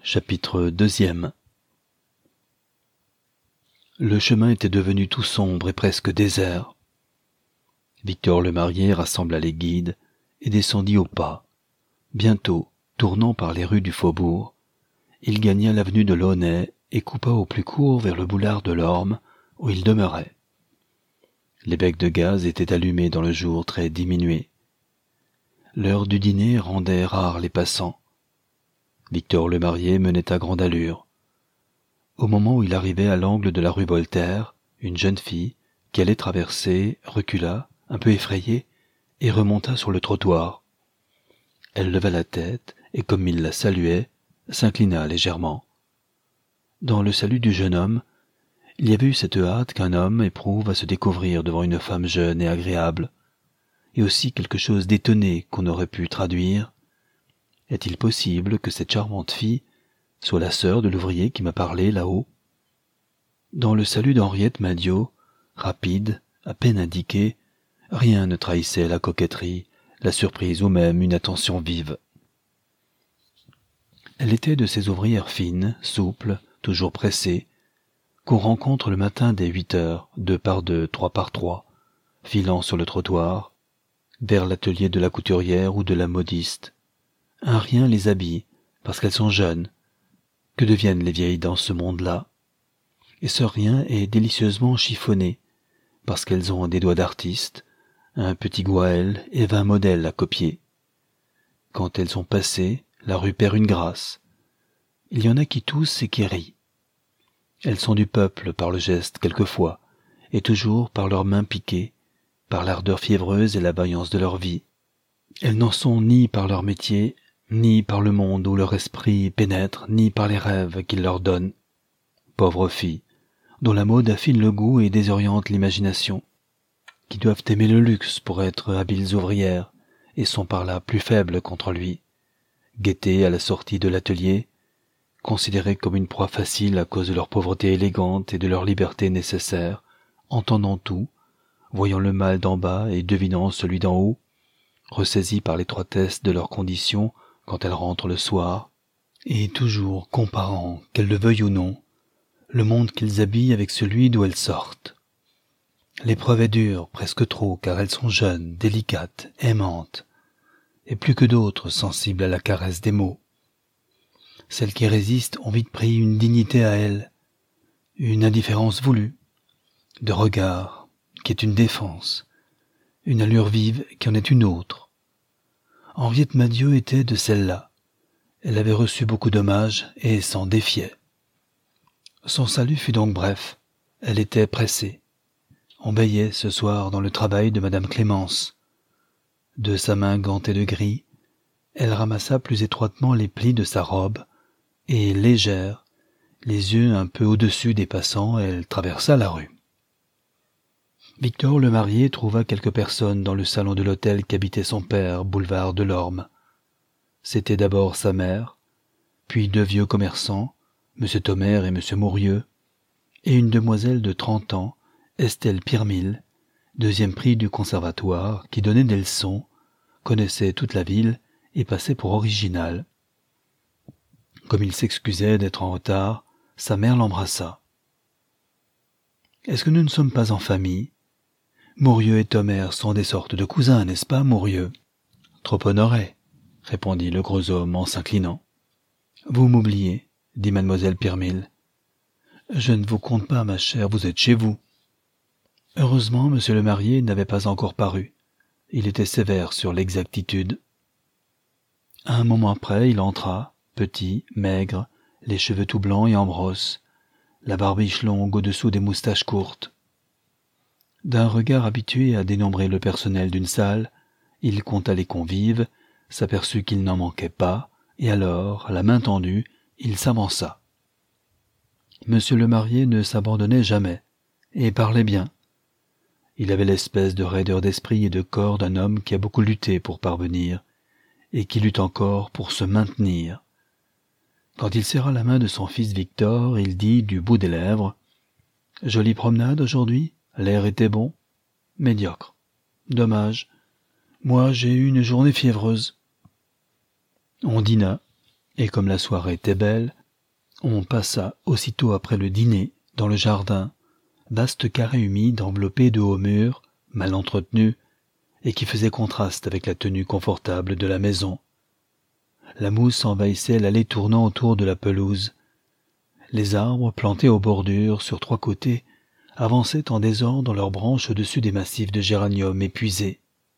Chapitre 2. Le chemin était devenu tout sombre et presque désert. Victor le marié rassembla les guides et descendit au pas. Bientôt, tournant par les rues du faubourg, il gagna l'avenue de Launay et coupa au plus court vers le boulevard de l'Orme, où il demeurait. Les becs de gaz étaient allumés dans le jour très diminué. L'heure du dîner rendait rares les passants. Victor le marié menait à grande allure. Au moment où il arrivait à l'angle de la rue Voltaire, une jeune fille, qui allait traverser, recula, un peu effrayée, et remonta sur le trottoir. Elle leva la tête, et comme il la saluait, s'inclina légèrement. Dans le salut du jeune homme, il y avait eu cette hâte qu'un homme éprouve à se découvrir devant une femme jeune et agréable, et aussi quelque chose d'étonné qu'on aurait pu traduire. Est-il possible que cette charmante fille soit la sœur de l'ouvrier qui m'a parlé là-haut? Dans le salut d'Henriette Madiot, rapide, à peine indiqué, rien ne trahissait la coquetterie, la surprise ou même une attention vive. Elle était de ces ouvrières fines, souples, toujours pressées, qu'on rencontre le matin dès 8 heures, 2 par 2, 3 par 3, filant sur le trottoir, vers l'atelier de la couturière ou de la modiste. Un rien les habille, parce qu'elles sont jeunes. Que deviennent les vieilles dans ce monde-là? Et ce rien est délicieusement chiffonné, parce qu'elles ont des doigts d'artiste, un petit gouaël et 20 modèles à copier. Quand elles sont passées, la rue perd une grâce. Il y en a qui toussent et qui rient. Elles sont du peuple par le geste quelquefois, et toujours par leurs mains piquées, par l'ardeur fiévreuse et la vaillance de leur vie. Elles n'en sont ni par leur métier, ni par le monde où leur esprit pénètre, ni par les rêves qu'il leur donne. Pauvres filles, dont la mode affine le goût et désoriente l'imagination, qui doivent aimer le luxe pour être habiles ouvrières, et sont par là plus faibles contre lui. Guettées à la sortie de l'atelier, considérées comme une proie facile à cause de leur pauvreté élégante et de leur liberté nécessaire, entendant tout, voyant le mal d'en bas et devinant celui d'en haut, ressaisies par l'étroitesse de leurs conditions quand elles rentrent le soir, et toujours comparant, qu'elles le veuillent ou non, le monde qu'ils habillent avec celui d'où elles sortent. L'épreuve est dure, presque trop, car elles sont jeunes, délicates, aimantes, et plus que d'autres sensibles à la caresse des mots. Celles qui résistent ont vite pris une dignité à elles, une indifférence voulue, de regard, qui est une défense, une allure vive qui en est une autre. Henriette Madiot était de celle-là. Elle avait reçu beaucoup d'hommages et s'en défiait. Son salut fut donc bref. Elle était pressée. On veillait ce soir dans le travail de Madame Clémence. De sa main gantée de gris, elle ramassa plus étroitement les plis de sa robe, et légère, les yeux un peu au-dessus des passants, elle traversa la rue. Victor le marié trouva quelques personnes dans le salon de l'hôtel qu'habitait son père, boulevard de l'Orme. C'était d'abord sa mère, puis 2 vieux commerçants, M. Thomer et M. Mourieux, et une demoiselle de 30 ans, Estelle Pirmil, 2e prix du conservatoire, qui donnait des leçons, connaissait toute la ville et passait pour originale. Comme il s'excusait d'être en retard, sa mère l'embrassa. « Est-ce que nous ne sommes pas en famille ? Mourieux et Thomer sont des sortes de cousins, n'est-ce pas, Mourieux ?»« Trop honoré, » répondit le gros homme en s'inclinant. « Vous m'oubliez, » dit mademoiselle Pirmil. « Je ne vous compte pas, ma chère, vous êtes chez vous. » Heureusement, monsieur le marié n'avait pas encore paru. Il était sévère sur l'exactitude. Un moment après, il entra, petit, maigre, les cheveux tout blancs et en brosse, la barbiche longue au-dessous des moustaches courtes. D'un regard habitué à dénombrer le personnel d'une salle, il compta les convives, s'aperçut qu'il n'en manquait pas, et alors, la main tendue, il s'avança. Monsieur le marié ne s'abandonnait jamais, et parlait bien. Il avait l'espèce de raideur d'esprit et de corps d'un homme qui a beaucoup lutté pour parvenir, et qui lutte encore pour se maintenir. Quand il serra la main de son fils Victor, il dit du bout des lèvres « Jolie promenade aujourd'hui ? L'air était bon ? Médiocre. Dommage. Moi, j'ai eu une journée fiévreuse. » On dîna. Et comme la soirée était belle, on passa aussitôt après le dîner dans le jardin, vaste carré humide enveloppé de hauts murs, mal entretenus, et qui faisait contraste avec la tenue confortable de la maison. La mousse envahissait l'allée tournant autour de la pelouse. Les arbres, plantés aux bordures, sur 3 côtés, avançaient en désordre leurs branches au-dessus des massifs de géranium épuisés.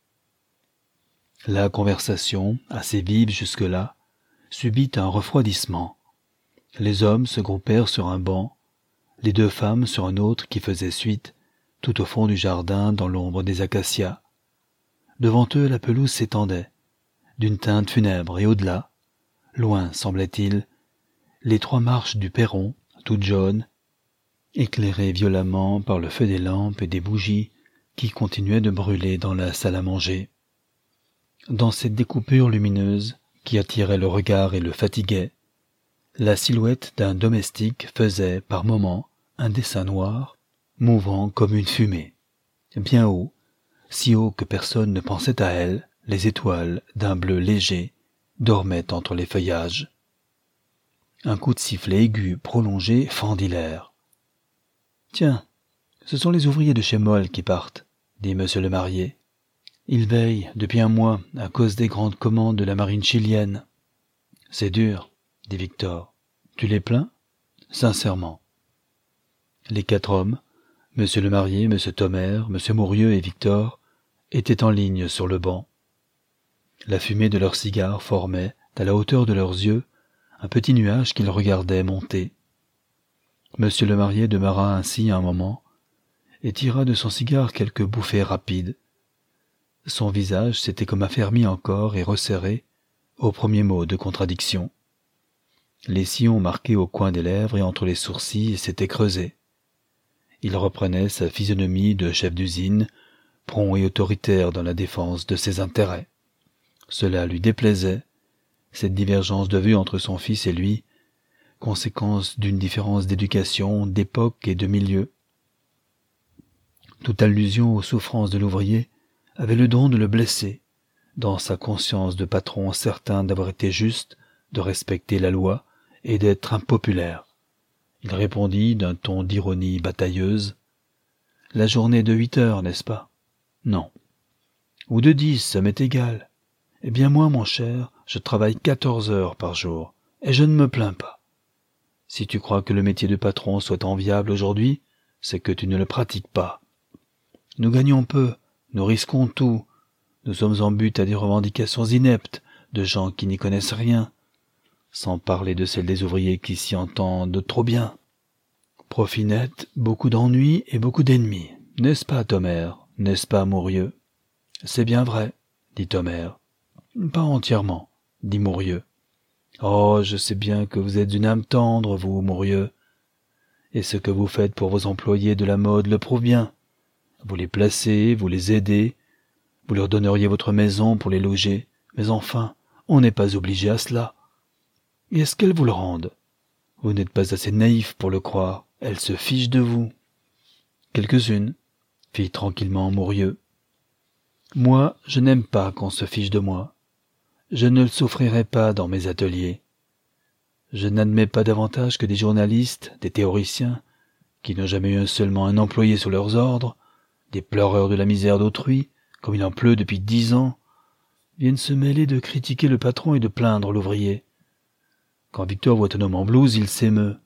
La conversation, assez vive jusque-là, subit un refroidissement. Les hommes se groupèrent sur un banc, les 2 femmes sur un autre qui faisait suite, tout au fond du jardin dans l'ombre des acacias. Devant eux, la pelouse s'étendait, d'une teinte funèbre, et au-delà, loin semblait-il, les 3 marches du perron, toutes jaunes, éclairées violemment par le feu des lampes et des bougies qui continuaient de brûler dans la salle à manger. Dans cette découpure lumineuse qui attirait le regard et le fatiguait, la silhouette d'un domestique faisait, par moments, un dessin noir, mouvant comme une fumée. Bien haut, si haut que personne ne pensait à elle, les étoiles, d'un bleu léger, dormaient entre les feuillages. Un coup de sifflet aigu, prolongé, fendit l'air. « Tiens, ce sont les ouvriers de chez Moll qui partent, » dit monsieur le marié. « Ils veillent depuis un mois à cause des grandes commandes de la marine chilienne. »« C'est dur, » dit Victor. « Tu les plains ?»« Sincèrement. » Les 4 hommes, monsieur le marié, monsieur Thomer, monsieur Mourieux et Victor, étaient en ligne sur le banc. La fumée de leurs cigares formait, à la hauteur de leurs yeux, un petit nuage qu'ils regardaient monter. Monsieur le marié demeura ainsi un moment, et tira de son cigare quelques bouffées rapides. Son visage s'était comme affermi encore et resserré au premier mot de contradiction. Les sillons marqués au coin des lèvres et entre les sourcils s'étaient creusés. Il reprenait sa physionomie de chef d'usine, prompt et autoritaire dans la défense de ses intérêts. Cela lui déplaisait, cette divergence de vue entre son fils et lui, conséquence d'une différence d'éducation, d'époque et de milieu. Toute allusion aux souffrances de l'ouvrier avait le don de le blesser, dans sa conscience de patron certain d'avoir été juste, de respecter la loi et d'être impopulaire. Il répondit d'un ton d'ironie batailleuse. « La journée de 8 heures, n'est-ce pas ? Non. Ou de 10, ça m'est égal. Eh bien moi, mon cher, je travaille 14 heures par jour, et je ne me plains pas. Si tu crois que le métier de patron soit enviable aujourd'hui, c'est que tu ne le pratiques pas. Nous gagnons peu, nous risquons tout, nous sommes en butte à des revendications ineptes de gens qui n'y connaissent rien, sans parler de celles des ouvriers qui s'y entendent trop bien. Profit net, beaucoup d'ennuis et beaucoup d'ennemis, n'est-ce pas, Thomer, n'est-ce pas, Mourieux ? C'est bien vrai, dit Thomer. Pas entièrement, dit Mourieux. Oh, je sais bien que vous êtes une âme tendre, vous, Mourieux. Et ce que vous faites pour vos employés de la mode le prouve bien. Vous les placez, vous les aidez, vous leur donneriez votre maison pour les loger, mais enfin, on n'est pas obligé à cela. Et est-ce qu'elles vous le rendent ? Vous n'êtes pas assez naïf pour le croire, elles se fichent de vous. Quelques-unes, fit tranquillement Mourieux. Moi, je n'aime pas qu'on se fiche de moi. Je ne le souffrirai pas dans mes ateliers. Je n'admets pas davantage que des journalistes, des théoriciens, qui n'ont jamais eu seulement un employé sous leurs ordres, des pleureurs de la misère d'autrui, comme il en pleut depuis 10 ans, viennent se mêler de critiquer le patron et de plaindre l'ouvrier. Quand Victor voit un homme en blouse, il s'émeut.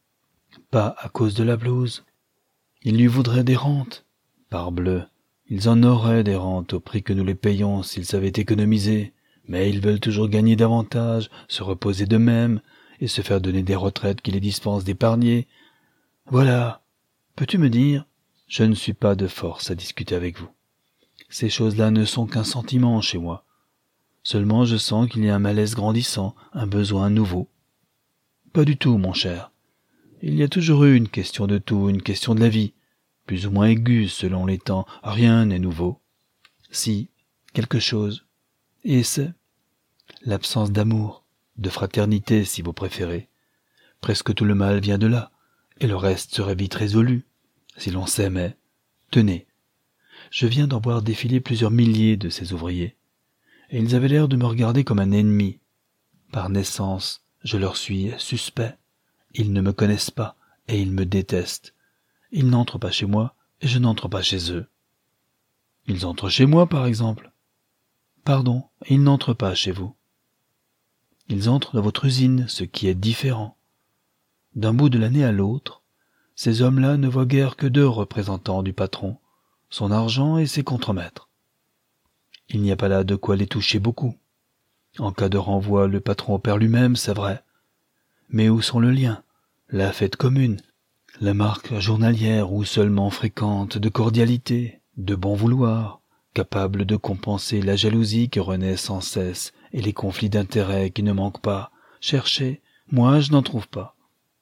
Pas à cause de la blouse. Il lui voudrait des rentes. Parbleu, ils en auraient des rentes au prix que nous les payons s'ils savaient économiser, mais ils veulent toujours gagner davantage, se reposer d'eux-mêmes et se faire donner des retraites qui les dispensent d'épargner. Voilà. Peux-tu me dire ? Je ne suis pas de force à discuter avec vous. Ces choses-là ne sont qu'un sentiment chez moi. Seulement je sens qu'il y a un malaise grandissant, un besoin nouveau. Pas du tout, mon cher. Il y a toujours eu une question de tout, une question de la vie, plus ou moins aiguë selon les temps, rien n'est nouveau. Si, quelque chose. Et c'est l'absence d'amour, de fraternité si vous préférez. Presque tout le mal vient de là, et le reste serait vite résolu, si l'on s'aimait. Tenez, je viens d'en voir défiler plusieurs milliers de ces ouvriers, et ils avaient l'air de me regarder comme un ennemi. Par naissance, Je leur suis suspect. Ils ne me connaissent pas et ils me détestent. Ils n'entrent pas chez moi et je n'entre pas chez eux. Ils entrent chez moi, par exemple. Pardon, ils n'entrent pas chez vous. Ils entrent dans votre usine, ce qui est différent. D'un bout de l'année à l'autre, ces hommes-là ne voient guère que deux représentants du patron, son argent et ses contremaîtres. Il n'y a pas là de quoi les toucher beaucoup. En cas de renvoi, le patron opère lui-même, c'est vrai. Mais où sont le lien, la fête commune, la marque journalière ou seulement fréquente de cordialité, de bon vouloir, capable de compenser la jalousie qui renaît sans cesse et les conflits d'intérêts qui ne manquent pas? Cherchez, moi je n'en trouve pas.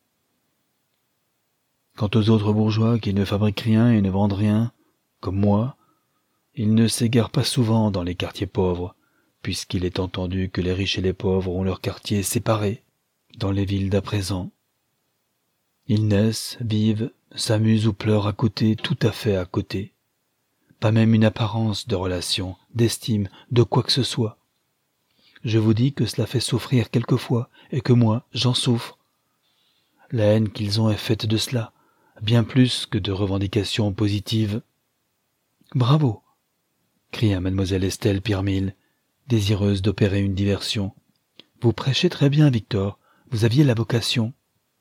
Quant aux autres bourgeois qui ne fabriquent rien et ne vendent rien, comme moi, ils ne s'égarent pas souvent dans les quartiers pauvres, puisqu'il est entendu que les riches et les pauvres ont leurs quartiers séparés, dans les villes d'à présent. Ils naissent, vivent, s'amusent ou pleurent à côté, tout à fait à côté. Pas même une apparence de relation, d'estime, de quoi que ce soit. Je vous dis que cela fait souffrir quelquefois, et que moi, j'en souffre. La haine qu'ils ont est faite de cela, bien plus que de revendications positives. « Bravo !» cria mademoiselle Estelle Pirmil, désireuse d'opérer une diversion. « Vous prêchez très bien, Victor, vous aviez la vocation. »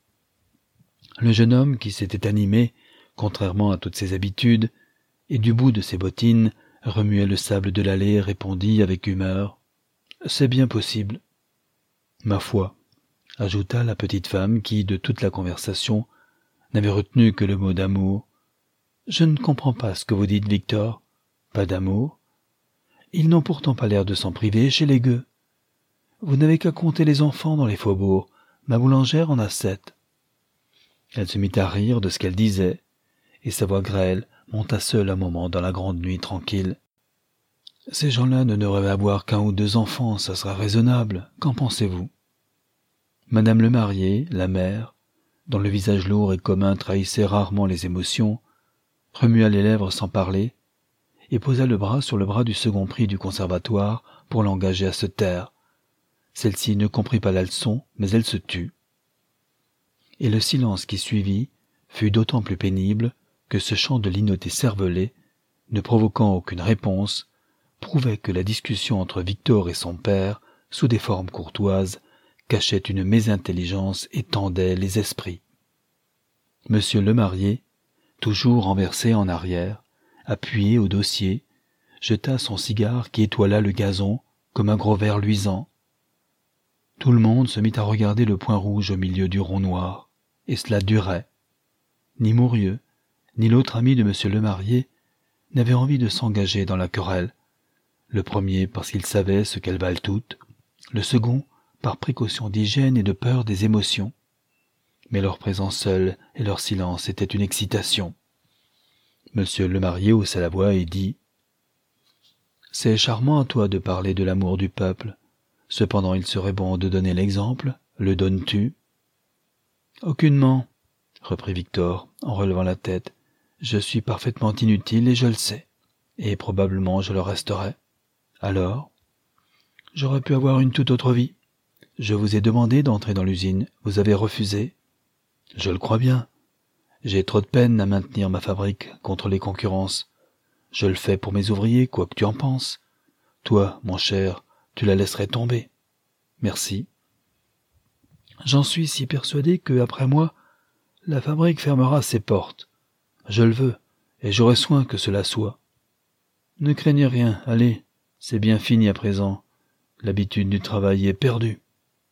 Le jeune homme, qui s'était animé, contrairement à toutes ses habitudes, et du bout de ses bottines, remuait le sable de l'allée, répondit avec humeur. « C'est bien possible. »« Ma foi, » ajouta la petite femme qui, de toute la conversation, n'avait retenu que le mot d'amour. « Je ne comprends pas ce que vous dites, Victor. Pas d'amour? Ils n'ont pourtant pas l'air de s'en priver chez les gueux. Vous n'avez qu'à compter les enfants dans les faubourgs. Ma boulangère en a 7. Elle se mit à rire de ce qu'elle disait, et sa voix grêle monta seule un moment dans la grande nuit tranquille. « Ces gens-là ne devraient avoir qu'1 ou 2 enfants, ça sera raisonnable. Qu'en pensez-vous » Madame le marié, la mère, dont le visage lourd et commun trahissait rarement les émotions, remua les lèvres sans parler, et posa le bras sur le bras du second prix du conservatoire pour l'engager à se taire. Celle-ci ne comprit pas la leçon, mais elle se tut. Et le silence qui suivit fut d'autant plus pénible que ce chant de linotte cervelé, ne provoquant aucune réponse, prouvait que la discussion entre Victor et son père, sous des formes courtoises, cachait une mésintelligence et tendait les esprits. Monsieur le marié, toujours renversé en arrière, appuyé au dossier, jeta son cigare qui étoila le gazon comme un gros ver luisant. Tout le monde se mit à regarder le point rouge au milieu du rond noir, et cela durait. Ni Mourieux, ni l'autre ami de monsieur le marié n'avaient envie de s'engager dans la querelle, le premier parce qu'il savait ce qu'elles valent toutes, le second par précaution d'hygiène et de peur des émotions. Mais leur présence seule et leur silence étaient une excitation. Monsieur le marié haussa la voix et dit « C'est charmant à toi de parler de l'amour du peuple. Cependant il serait bon de donner l'exemple. Le donnes-tu » « Aucunement, » reprit Victor en relevant la tête. « Je suis parfaitement inutile et je le sais. Et probablement je le resterai. Alors, j'aurais pu avoir une toute autre vie. Je vous ai demandé d'entrer dans l'usine. Vous avez refusé. Je le crois bien. J'ai trop de peine à maintenir ma fabrique contre les concurrences. Je le fais pour mes ouvriers, quoi que tu en penses. Toi, mon cher, tu la laisserais tomber. Merci. J'en suis si persuadé que, après moi, la fabrique fermera ses portes. Je le veux, et j'aurai soin que cela soit. Ne craignez rien, allez, c'est bien fini à présent. L'habitude du travail est perdue. »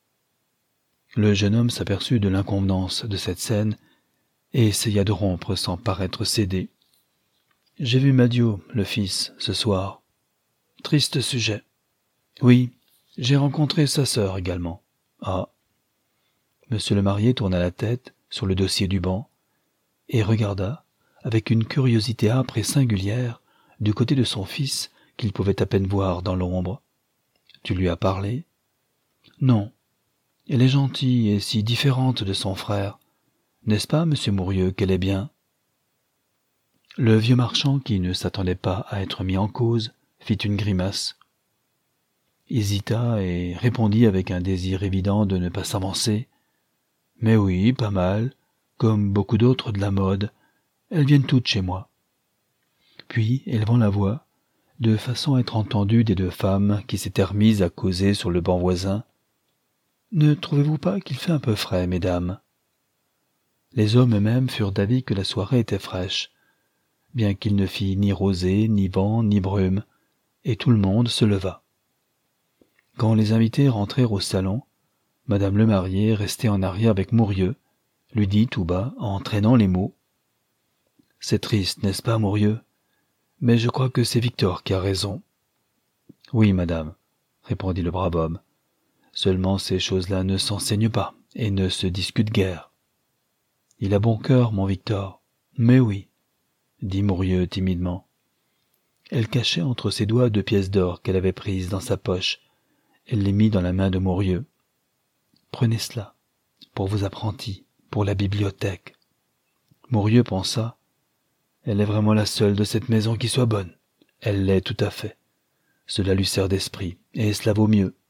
Le jeune homme s'aperçut de l'inconvenance de cette scène et essaya de rompre sans paraître céder. « J'ai vu Madio, le fils, ce soir. Triste sujet. Oui, j'ai rencontré sa sœur également. Ah. » Monsieur le marié tourna la tête sur le dossier du banc et regarda, avec une curiosité âpre et singulière, du côté de son fils qu'il pouvait à peine voir dans l'ombre. « Tu lui as parlé ?»« Non. Elle est gentille et si différente de son frère. N'est-ce pas, monsieur Mourieux, qu'elle est bien ?» Le vieux marchand, qui ne s'attendait pas à être mis en cause, fit une grimace. hésita et répondit avec un désir évident de ne pas s'avancer. « Mais oui, pas mal, comme beaucoup d'autres de la mode. Elles viennent toutes chez moi. » Puis, élevant la voix, de façon à être entendue des deux femmes qui s'étaient remises à causer sur le banc voisin, « Ne trouvez-vous pas qu'il fait un peu frais, mesdames ?» Les hommes eux-mêmes furent d'avis que la soirée était fraîche, bien qu'il ne fît ni rosée, ni vent, ni brume, et tout le monde se leva. Quand les invités rentrèrent au salon, Madame Lemarié, restée en arrière avec Mourieux, lui dit tout bas, en traînant les mots, « C'est triste, n'est-ce pas, Mourieux? Mais je crois que c'est Victor qui a raison. »« Oui, madame, » répondit le brave homme. « Seulement ces choses-là ne s'enseignent pas et ne se discutent guère. »« Il a bon cœur, mon Victor. »« Mais oui, » dit Mourieux timidement. Elle cachait entre ses doigts 2 pièces d'or qu'elle avait prises dans sa poche. Elle les mit dans la main de Mourieux. « Prenez cela, pour vos apprentis, pour la bibliothèque. » Mourieux pensa, « Elle est vraiment la seule de cette maison qui soit bonne. Elle l'est tout à fait. Cela lui sert d'esprit, et cela vaut mieux.